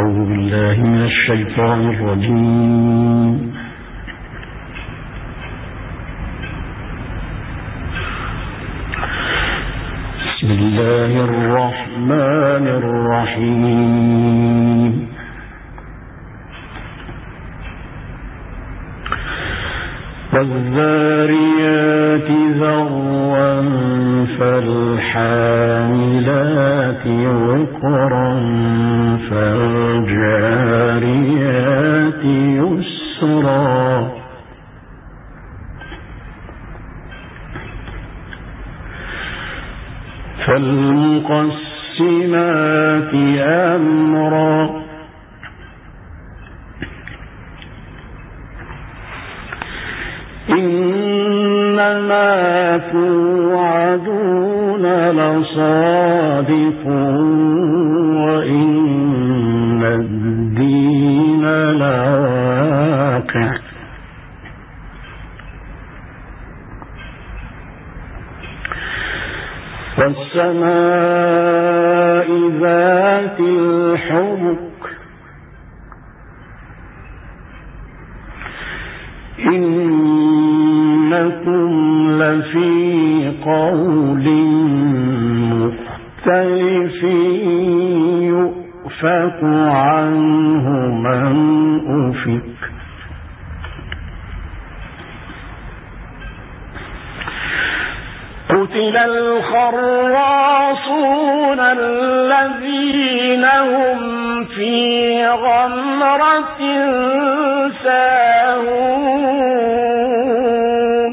أعوذ بالله من الشيطان الرجيم. بسم الله الرحمن الرحيم. والذاريات ذروا فالحاملات وقرا فالجاريات يسرا فالمقسمات أمرا إنما توعدون لصادق وإن الدين لواقع والسماء ذات الحبك إنكم لفي قول مختلف يؤفك عنه من أفك قتل الخراصون الذين هم في غمرة ساهون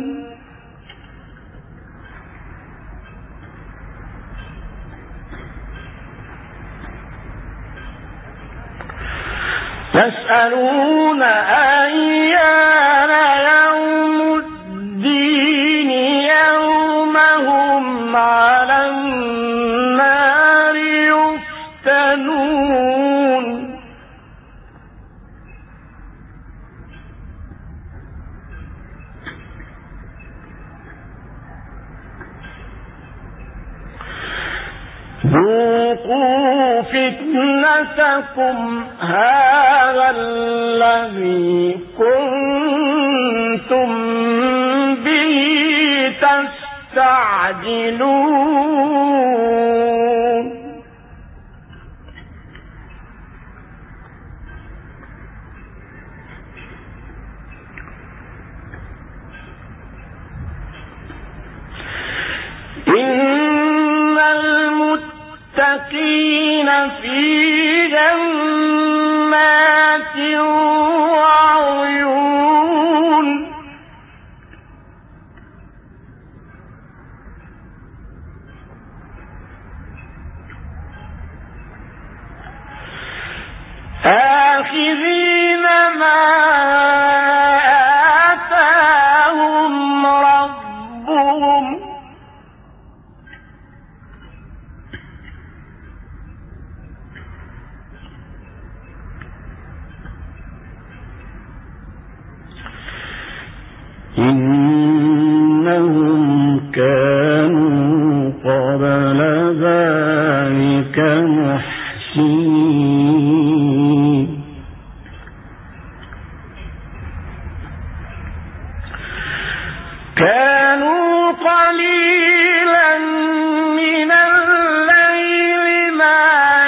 يسألون أيان يوم الدين يوم هم على النار يفتنون ذوقوا فتنتكم هذا الذي كنتم به تستعجلون إن المتقين في جنات وعيون آخذين ما آتاهم ربهم إنهم كانوا قبل ذلك محسنين كانوا قليلا من الليل ما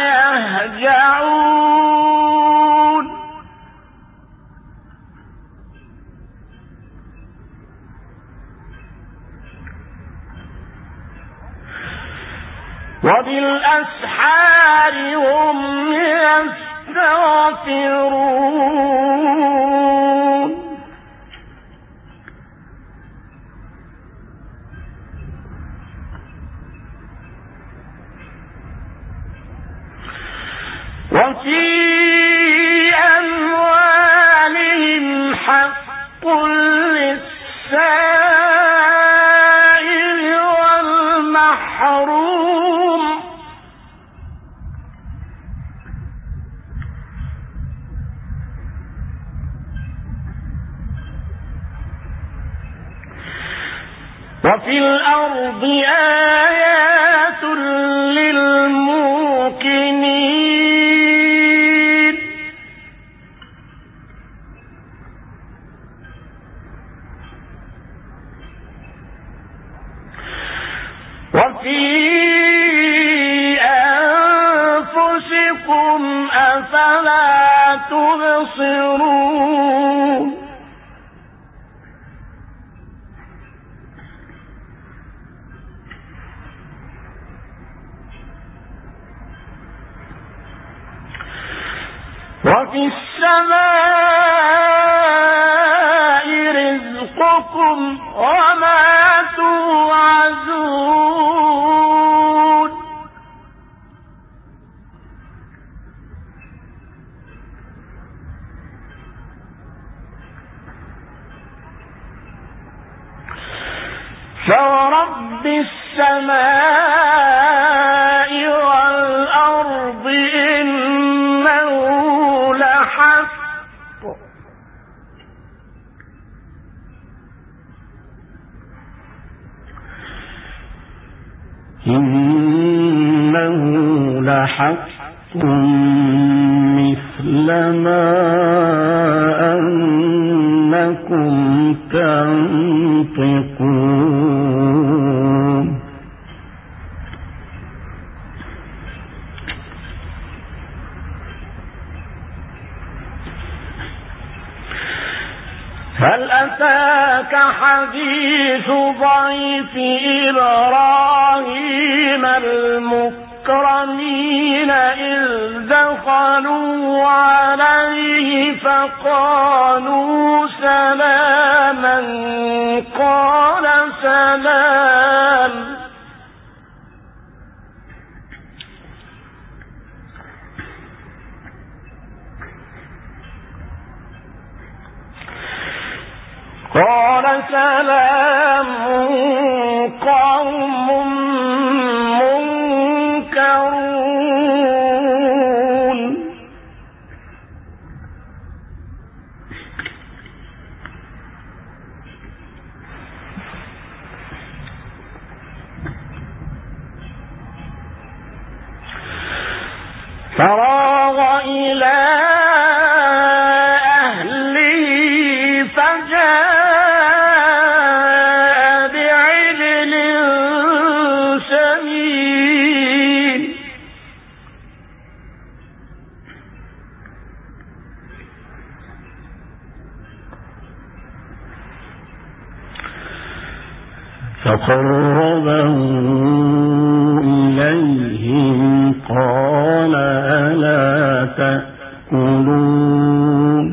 يهجعون وبالأسحار هم يستغفرون وفي أموالهم حق للسائل والمحروم وفي الأرض آيات للموقنين ربكم أفلا تبصرون وفي السماء رزقكم وما توعدون فورب السماء والأرض إنه لحق مثل ما أنكم تنطقون هل أتاك حديث ضيف إبراهيم المكرمين إذ دخلوا عليه فقالوا سلاما قال سلام قوم منكرون فراغ إلى فقربه إليهم قال ألا تأكلون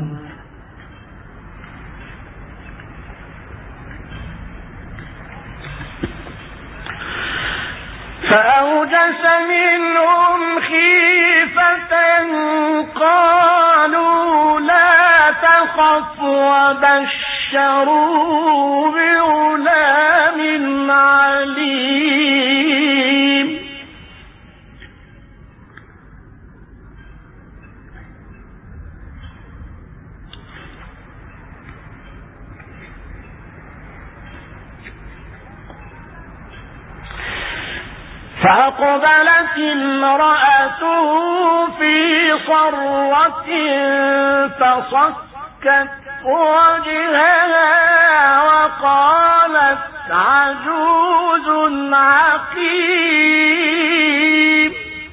فأوجس منهم خيفة قالوا لا تخف وبشروه بغلام عليم فأقبلت امرأته في صرة فصكت وجهها وقالت عجوز عقيم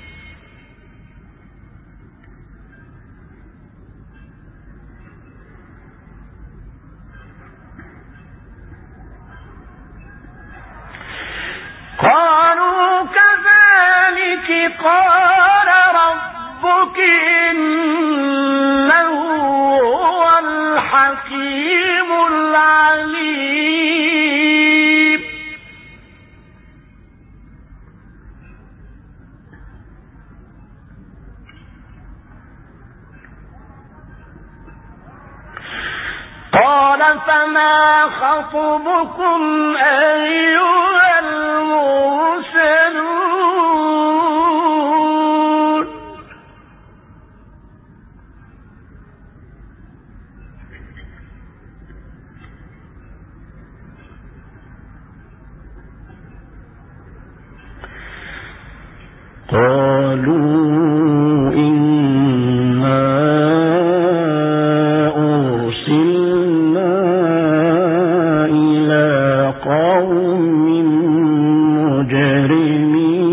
قالوا كذلك قال ربك إنه هو الحكيم العليم قال فما خطبكم أيها المرسلون قالوا قوم مجرمين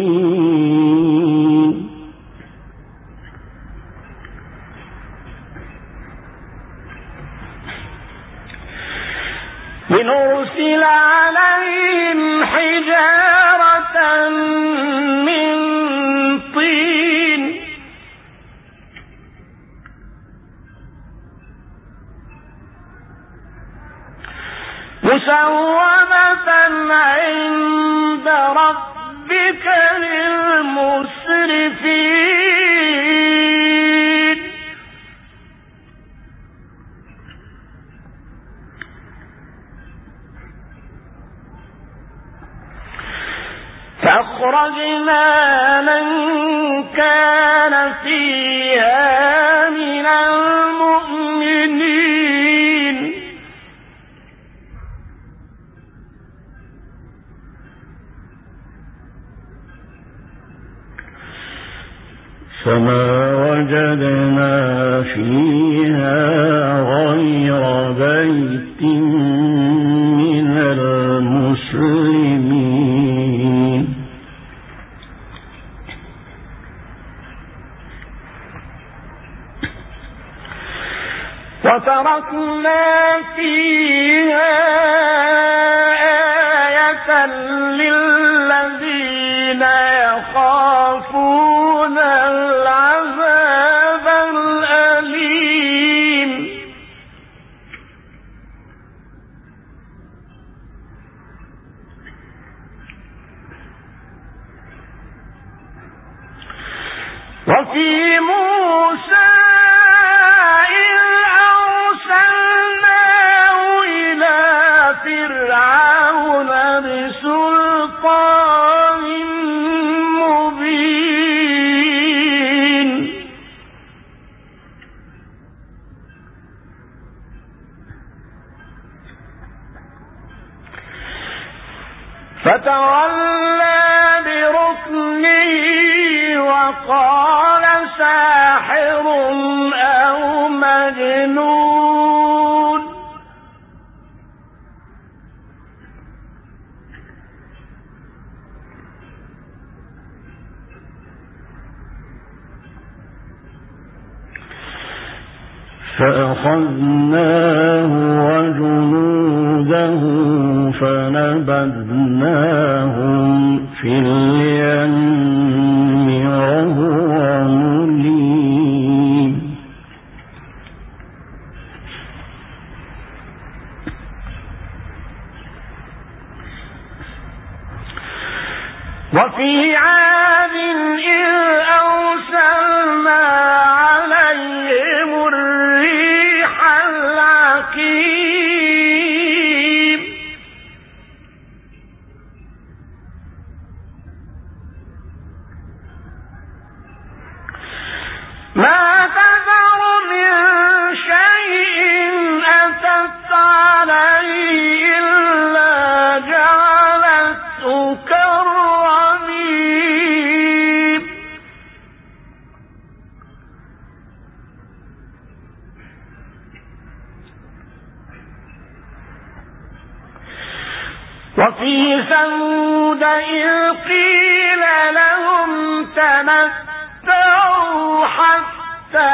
لنرسل عليهم حجارة من طين مسومة عند ربك للمسرفين فأخرجنا من كان فيها من المؤمنين فما وجدنا فيها غير بيت من المسلمين وتركنا فيها آية للذين يخافون العذاب الأليم وفي موسى فرعون بسلطان مبين فتولى بركنه وقال ساحر أو مجنون فأخذناه وجنوده فنبذناهم في اليم وهو مليم وفي عاد إذ أرسلنا عليهم الريح العقيم ما تذر من شيء أتت عليه إلا جعلته كالرميم وفي ثمود إذ قيل لهم تمتعوا حتى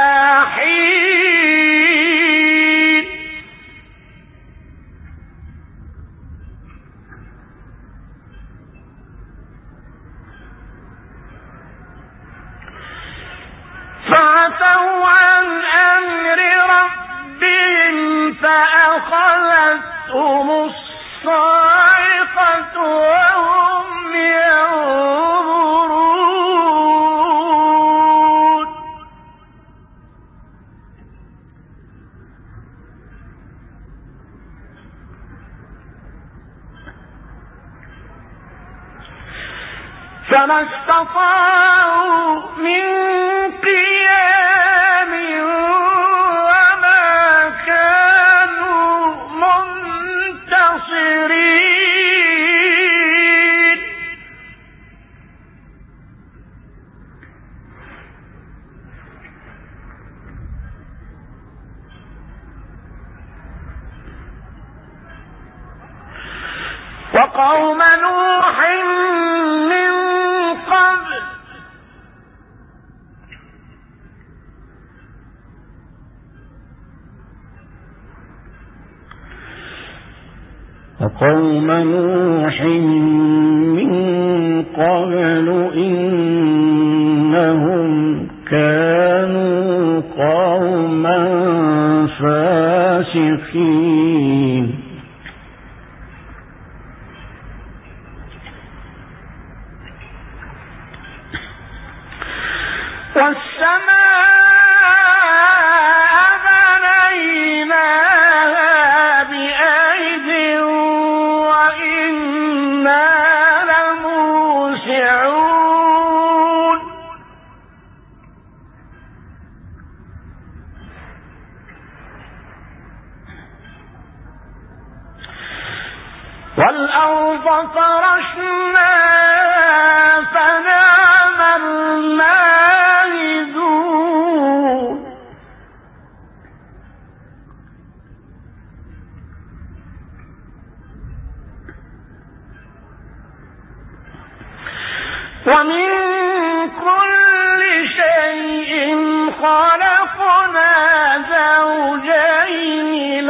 حين فعتوا عن أمر ربهم فأخذتهم الصاعقة وهم ينظرون فما استطاعوا من قيام وما كانوا منتصرين وقوم نوح من قبل وقوم نوح من قبل إنهم كانوا قوما فاسقين والأرض فرشناها فنعم الماهدون ومن كل شيء خلقنا زوجين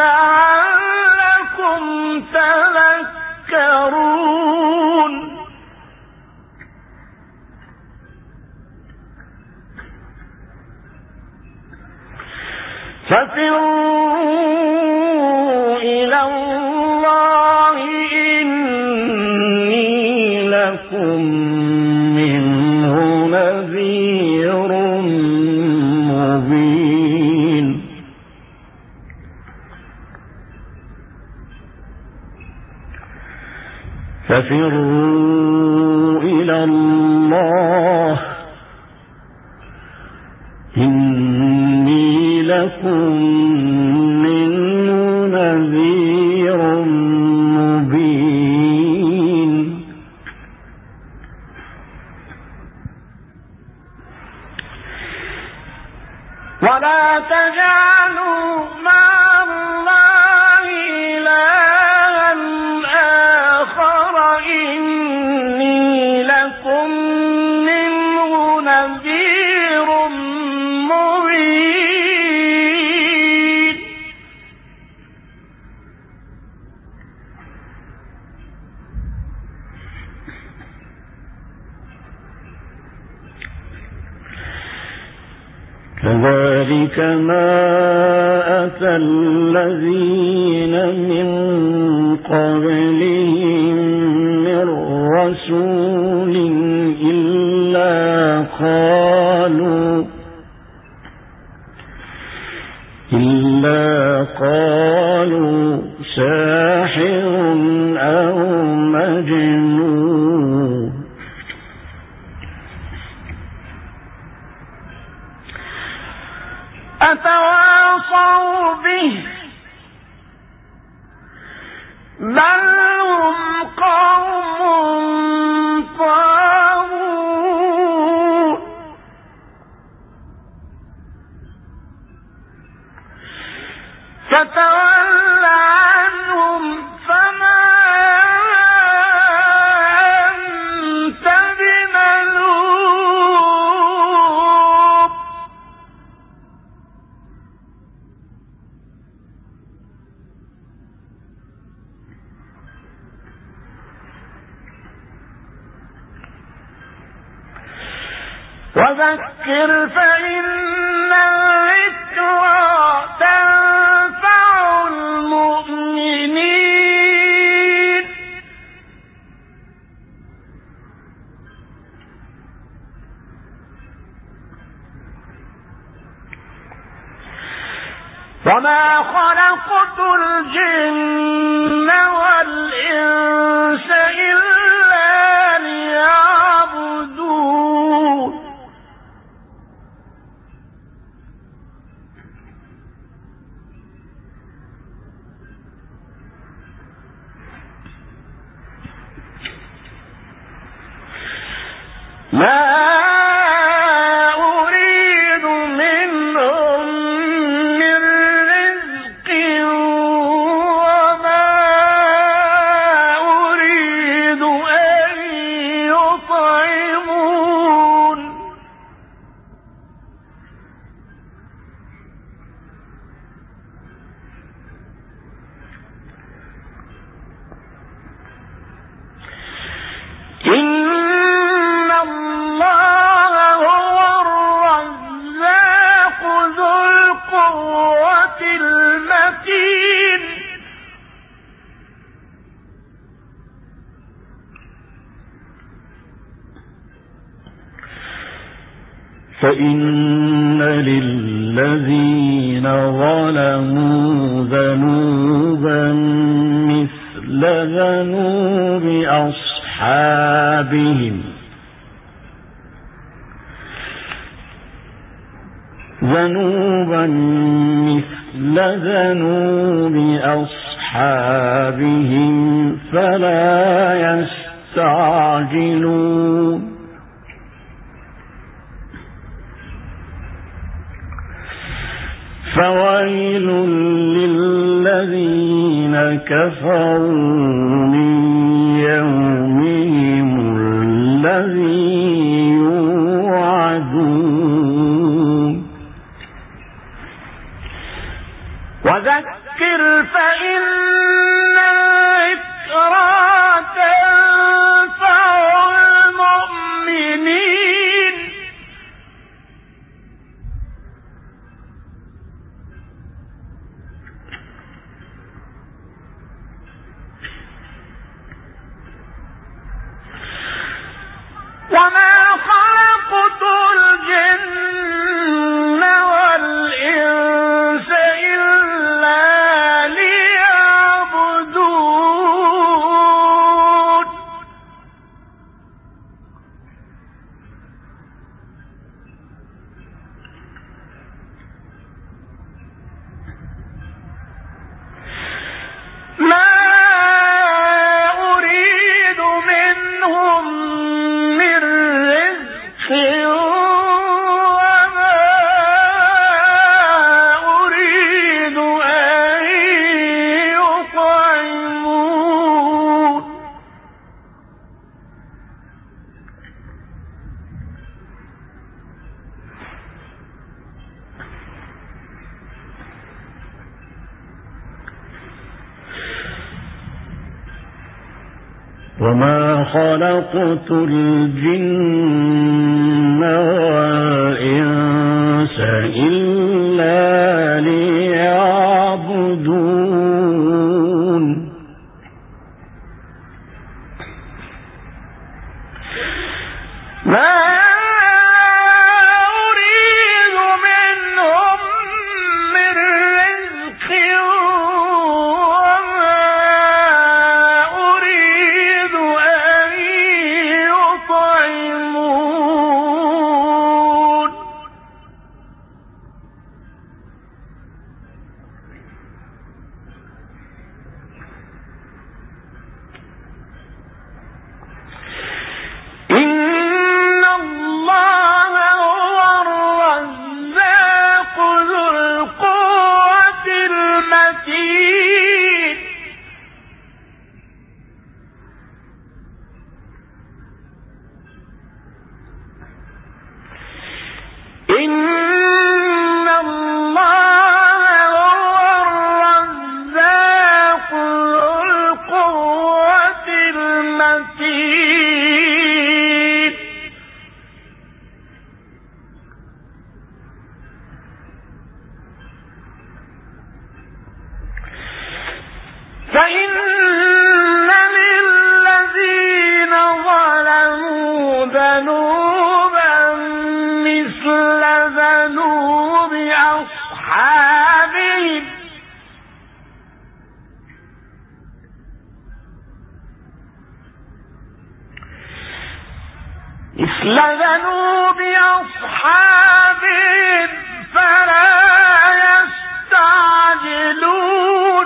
لعلكم تذكرون ففروا إلى الله إني لكم منه نذير مبين ففروا إلى الله إني لكم منه نذير مبين ولا تجعلوا مع الله إلها آخر إني لكم منه نذير مبين كذلك ما أتى الذين من قبلهم من رسول إلا قالوا ساحر أو مجنون أتواصوا به بل هم قوم طاغون فتول عنهم فما أنت بملوم وذكر فإن الذكرى تنفع المؤمنين وما خلقت الجن والإنس إلا ليعبدون ما أريد منهم من رزق وما أريد أن يطعمون فإن للذين ظلموا ذنوبا مثل ذنوب أصحابهم فلا يستعجلون فويل للذين كفروا من يومهم الذي يوعدون وذكر فإن الذكرى تنفع المؤمنين وما خلقت الجن والإنس إلا ليعبدون ما أريد منهم من رزق وما أريد أن يطعمون وما خلقت الجن والإنس إلا ليعبدون ما أريد منهم من رزق وما أريد أن يطعمون إن الله هو الرزاق ذو القوة المتين إن الله هو الرزاق ذو القوة المتين فإن للذين ظلموا ذنوبا مثل ذنوب أصحابهم فلا يستعجلون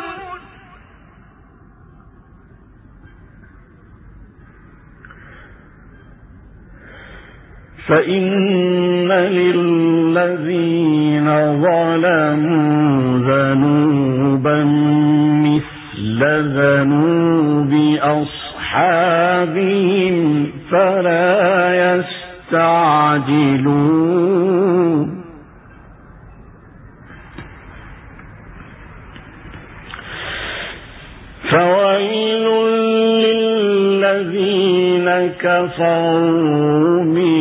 فإن للذين ظلموا ذنوبا مثل ذنوب أصحابهم فلا يستعجلون فويل للذين كفروا من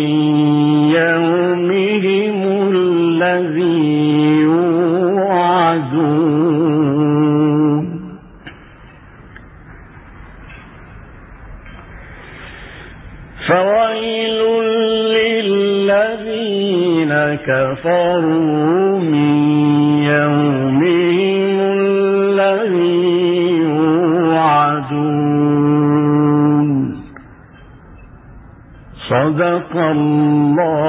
يومهم الذي يوعدون فويل للذين صدق الله